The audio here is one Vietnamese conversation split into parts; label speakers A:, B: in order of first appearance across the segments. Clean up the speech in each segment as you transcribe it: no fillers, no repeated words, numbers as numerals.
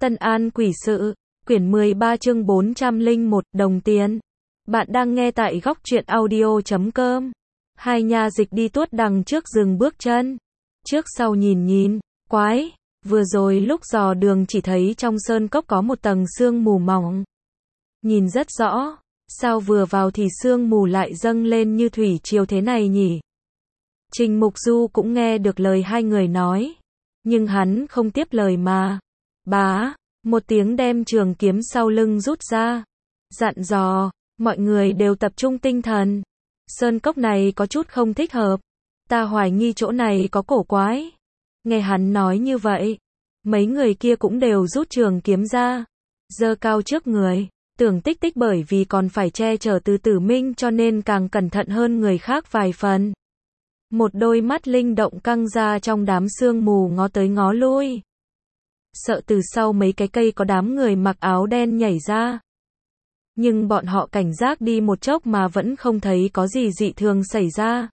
A: Tân An Quỷ Sự, quyển 13 chương 401, đồng tiền. Bạn đang nghe tại góc truyện audio.com. Hai nha dịch đi tuốt đằng trước dừng bước chân. Trước sau nhìn, quái, vừa rồi lúc dò đường chỉ thấy trong sơn cốc có một tầng sương mù mỏng. Nhìn rất rõ, sao vừa vào thì sương mù lại dâng lên như thủy triều thế này nhỉ? Trình Mục Du cũng nghe được lời hai người nói, nhưng hắn không tiếp lời mà. Bá, một tiếng đem trường kiếm sau lưng rút ra, dặn dò, mọi người đều tập trung tinh thần. Sơn cốc này có chút không thích hợp, ta hoài nghi chỗ này có cổ quái. Nghe hắn nói như vậy, mấy người kia cũng đều rút trường kiếm ra, giơ cao trước người. Tưởng Tích Tích bởi vì còn phải che chở Từ Tử Minh cho nên càng cẩn thận hơn người khác vài phần. Một đôi mắt linh động căng ra trong đám sương mù ngó tới ngó lui. Sợ từ sau mấy cái cây có đám người mặc áo đen nhảy ra. Nhưng bọn họ cảnh giác đi một chốc mà vẫn không thấy có gì dị thường xảy ra.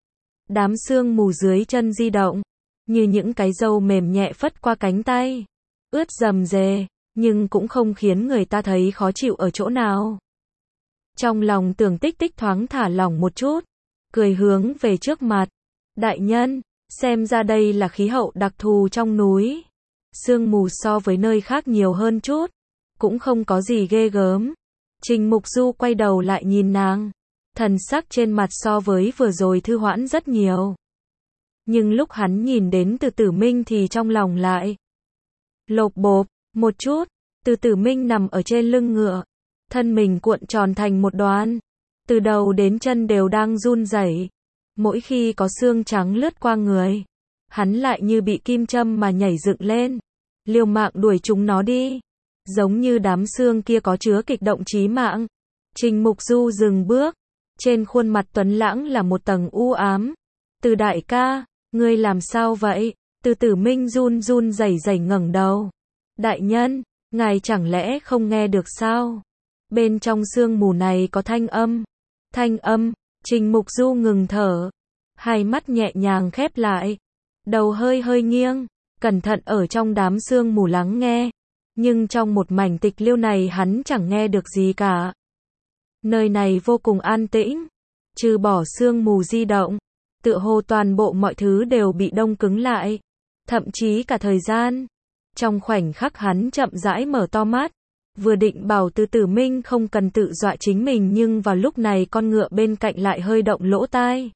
A: Đám sương mù dưới chân di động, như những cái râu mềm nhẹ phất qua cánh tay. Ướt rầm rề, nhưng cũng không khiến người ta thấy khó chịu ở chỗ nào. Trong lòng Tưởng Tích Tích thoáng thả lỏng một chút, cười hướng về trước mặt. Đại nhân, xem ra đây là khí hậu đặc thù trong núi. Sương mù so với nơi khác nhiều hơn chút, cũng không có gì ghê gớm. Trình Mục Du quay đầu lại nhìn nàng, thần sắc trên mặt so với vừa rồi thư hoãn rất nhiều. Nhưng lúc hắn nhìn đến Từ Tử Minh thì trong lòng lại lộp bộp một chút. Từ Tử Minh nằm ở trên lưng ngựa, thân mình cuộn tròn thành một đoàn, từ đầu đến chân đều đang run rẩy. Mỗi khi có xương trắng lướt qua người, hắn lại như bị kim châm mà nhảy dựng lên, liều mạng đuổi chúng nó đi, giống như đám xương kia có chứa kịch động chí mạng. Trình Mục Du dừng bước, trên khuôn mặt tuấn lãng là một tầng u ám. Từ đại ca, ngươi làm sao vậy? Từ Tử Minh run run rẩy rẩy ngẩng đầu. Đại nhân, ngài chẳng lẽ không nghe được sao? Bên trong sương mù này có thanh âm. Thanh âm. Trình Mục Du ngừng thở, hai mắt nhẹ nhàng khép lại, đầu hơi hơi nghiêng, cẩn thận ở trong đám sương mù lắng nghe. Nhưng trong một mảnh tịch liêu này hắn chẳng nghe được gì cả. Nơi này vô cùng an tĩnh, trừ bỏ sương mù di động, tựa hồ toàn bộ mọi thứ đều bị đông cứng lại, thậm chí cả thời gian. Trong khoảnh khắc hắn chậm rãi mở to mắt, vừa định bảo Từ Tử Minh không cần tự dọa chính mình, nhưng vào lúc này con ngựa bên cạnh lại hơi động lỗ tai.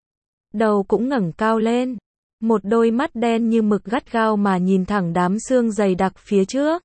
A: Đầu cũng ngẩng cao lên, một đôi mắt đen như mực gắt gao mà nhìn thẳng đám sương dày đặc phía trước.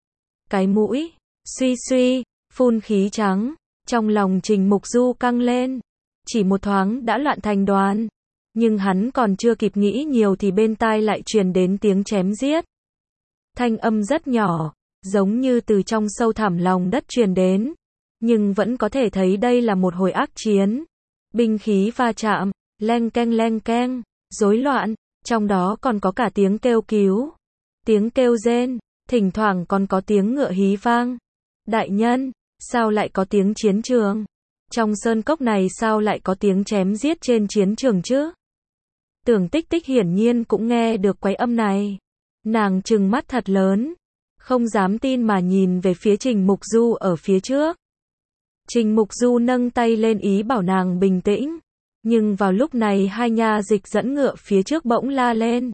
A: Cái mũi, suy suy, phun khí trắng, trong lòng Trình Mục Du căng lên, chỉ một thoáng đã loạn thành đoàn. Nhưng hắn còn chưa kịp nghĩ nhiều thì bên tai lại truyền đến tiếng chém giết. Thanh âm rất nhỏ, giống như từ trong sâu thẳm lòng đất truyền đến, nhưng vẫn có thể thấy đây là một hồi ác chiến. Binh khí va chạm, leng keng, rối loạn, trong đó còn có cả tiếng kêu cứu, tiếng kêu rên, thỉnh thoảng còn có tiếng ngựa hí vang. Đại nhân, sao lại có tiếng chiến trường? Trong sơn cốc này sao lại có tiếng chém giết trên chiến trường chứ? Tưởng Tích Tích hiển nhiên cũng nghe được quái âm này. Nàng trừng mắt thật lớn, không dám tin mà nhìn về phía Trình Mục Du ở phía trước. Trình Mục Du nâng tay lên ý bảo nàng bình tĩnh, nhưng vào lúc này hai nha dịch dẫn ngựa phía trước bỗng la lên.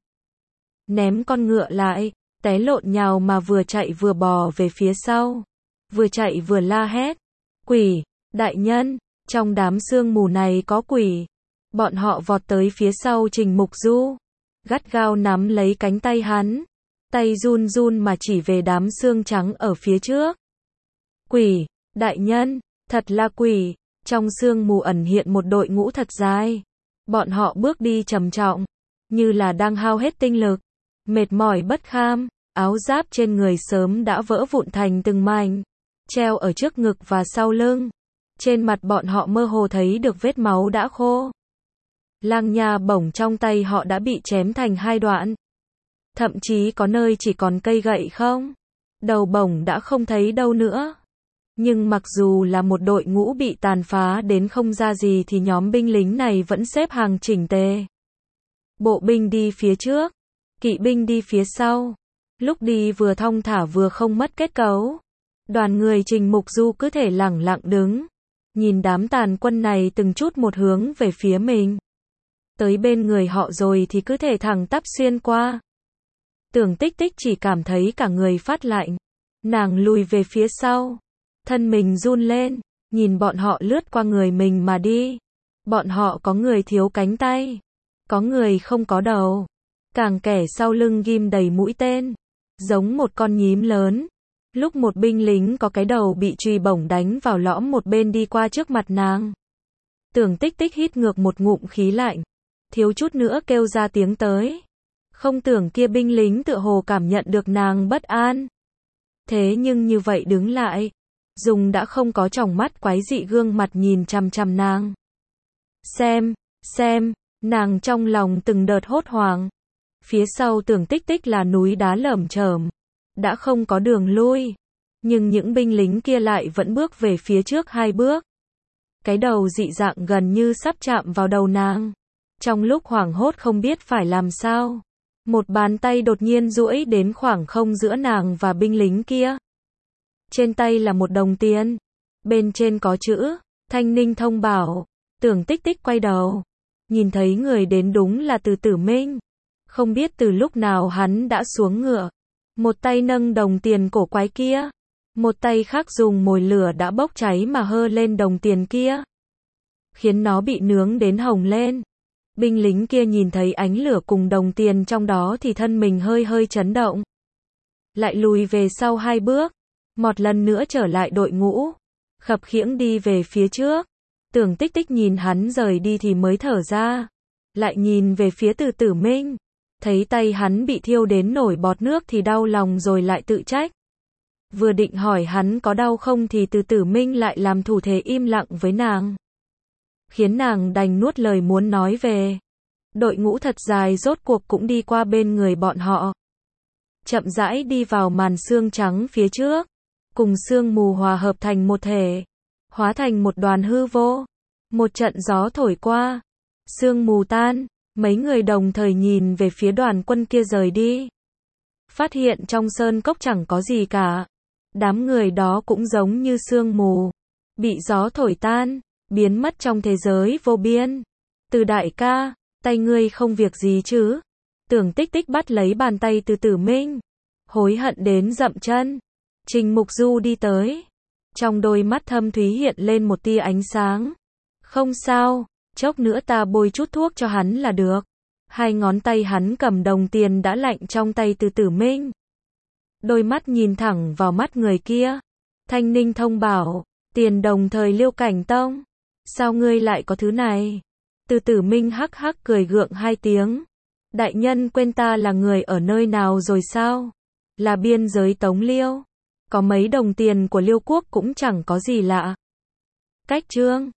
A: Ném con ngựa lại, té lộn nhào mà vừa chạy vừa bò về phía sau, vừa chạy vừa la hét. Quỷ, đại nhân, trong đám sương mù này có quỷ. Bọn họ vọt tới phía sau Trình Mục Du, gắt gao nắm lấy cánh tay hắn, tay run run mà chỉ về đám xương trắng ở phía trước. Quỷ, đại nhân, thật là quỷ. Trong sương mù ẩn hiện một đội ngũ thật dài. Bọn họ bước đi trầm trọng, như là đang hao hết tinh lực, mệt mỏi bất kham, áo giáp trên người sớm đã vỡ vụn thành từng mảnh, treo ở trước ngực và sau lưng. Trên mặt bọn họ mơ hồ thấy được vết máu đã khô. Lang nha bổng trong tay họ đã bị chém thành hai đoạn. Thậm chí có nơi chỉ còn cây gậy không. Đầu bổng đã không thấy đâu nữa. Nhưng mặc dù là một đội ngũ bị tàn phá đến không ra gì thì nhóm binh lính này vẫn xếp hàng chỉnh tề. Bộ binh đi phía trước, kỵ binh đi phía sau. Lúc đi vừa thong thả vừa không mất kết cấu. Đoàn người Trình Mục Du cứ thể lẳng lặng đứng, nhìn đám tàn quân này từng chút một hướng về phía mình. Tới bên người họ rồi thì cứ thể thẳng tắp xuyên qua. Tưởng Tích Tích chỉ cảm thấy cả người phát lạnh. Nàng lùi về phía sau, thân mình run lên, nhìn bọn họ lướt qua người mình mà đi. Bọn họ có người thiếu cánh tay, có người không có đầu, càng kẻ sau lưng ghim đầy mũi tên, giống một con nhím lớn. Lúc một binh lính có cái đầu bị chùy bổng đánh vào lõm một bên đi qua trước mặt nàng. Tưởng Tích Tích hít ngược một ngụm khí lạnh, thiếu chút nữa kêu ra tiếng tới. Không tưởng kia binh lính tựa hồ cảm nhận được nàng bất an. Thế nhưng như vậy đứng lại, dùng đã không có tròng mắt quái dị gương mặt nhìn chằm chằm nàng. Xem, nàng trong lòng từng đợt hốt hoảng. Phía sau Tưởng Tích Tích là núi đá lởm chởm, đã không có đường lui. Nhưng những binh lính kia lại vẫn bước về phía trước 2 bước. Cái đầu dị dạng gần như sắp chạm vào đầu nàng. Trong lúc hoảng hốt không biết phải làm sao, một bàn tay đột nhiên duỗi đến khoảng không giữa nàng và binh lính kia. Trên tay là một đồng tiền, bên trên có chữ Thanh Ninh thông bảo. Tưởng Tích Tích quay đầu, nhìn thấy người đến đúng là Từ Tử Minh. Không biết từ lúc nào hắn đã xuống ngựa, một tay nâng đồng tiền cổ quái kia, một tay khác dùng mồi lửa đã bốc cháy mà hơ lên đồng tiền kia, khiến nó bị nướng đến hồng lên. Binh lính kia nhìn thấy ánh lửa cùng đồng tiền trong đó thì thân mình hơi hơi chấn động, lại lùi về sau 2 bước, một lần nữa trở lại đội ngũ, khập khiễng đi về phía trước. Tưởng Tích Tích nhìn hắn rời đi thì mới thở ra, lại nhìn về phía Từ Tử Minh, thấy tay hắn bị thiêu đến nổi bọt nước thì đau lòng rồi lại tự trách. Vừa định hỏi hắn có đau không thì Từ Tử Minh lại làm thủ thế im lặng với nàng, khiến nàng đành nuốt lời muốn nói về. Đội ngũ thật dài rốt cuộc cũng đi qua bên người bọn họ, chậm rãi đi vào màn sương trắng phía trước, cùng sương mù hòa hợp thành một thể, hóa thành một đoàn hư vô. Một trận gió thổi qua, sương mù tan, mấy người đồng thời nhìn về phía đoàn quân kia rời đi. Phát hiện trong sơn cốc chẳng có gì cả. Đám người đó cũng giống như sương mù, bị gió thổi tan, biến mất trong thế giới vô biên. Từ đại ca, tay ngươi không việc gì chứ? Tưởng Tích Tích bắt lấy bàn tay Từ Tử Minh, hối hận đến dậm chân. Trình Mục Du đi tới, trong đôi mắt thâm thúy hiện lên một tia ánh sáng. Không sao, chốc nữa ta bôi chút thuốc cho hắn là được. 2 ngón tay hắn cầm đồng tiền đã lạnh trong tay Từ Tử Minh. Đôi mắt nhìn thẳng vào mắt người kia. Thanh Ninh thông bảo, tiền đồng thời Liêu Cảnh Tông. Sao ngươi lại có thứ này? Từ Tử Minh hắc hắc cười gượng 2 tiếng. Đại nhân quên ta là người ở nơi nào rồi sao? Là biên giới Tống Liêu. Có mấy đồng tiền của Liêu quốc cũng chẳng có gì lạ. Cách chương